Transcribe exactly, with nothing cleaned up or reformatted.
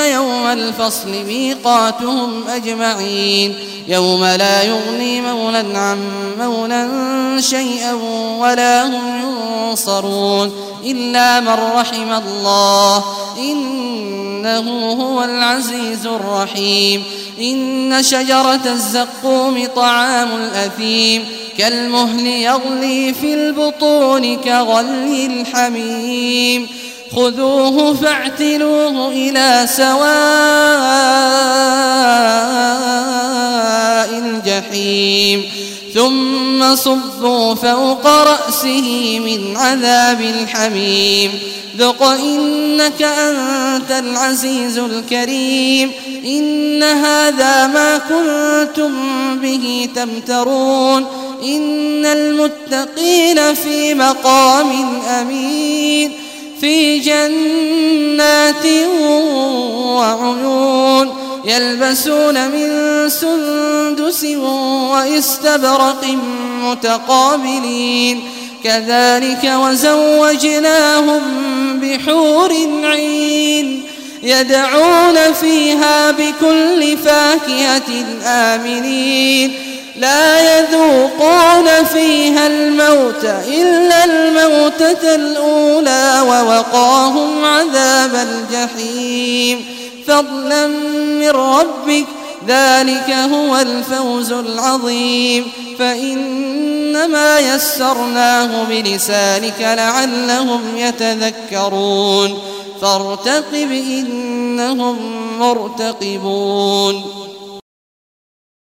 يوم الفصل ميقاتهم أجمعين يوم لا يغني مولى عن مولى شيئا ولا هم ينصرون إلا من رحم الله إنه هو العزيز الرحيم إن شجرة الزقوم طعام الأثيم كالمهل يغلي في البطون كغلي الحميم خذوه فاعتلوه إلى سواء الجحيم ثم صبوا فوق رأسه من عذاب الحميم ذق إنك أنت العزيز الكريم إن هذا ما كنتم به تمترون إن المتقين في مقام أمين في جنات وعيون يلبسون من سندس واستبرق متقابلين كذلك وزوجناهم بحور عين يدعون فيها بكل فاكهة آمنين لا يذوقون فيها الموت إلا الموتة الأولى ووقاهم عذاب الجحيم فضلا من ربك ذلك هو الفوز العظيم فإنما يسرناه بلسانك لعلهم يتذكرون فارتقب إنهم مرتقبون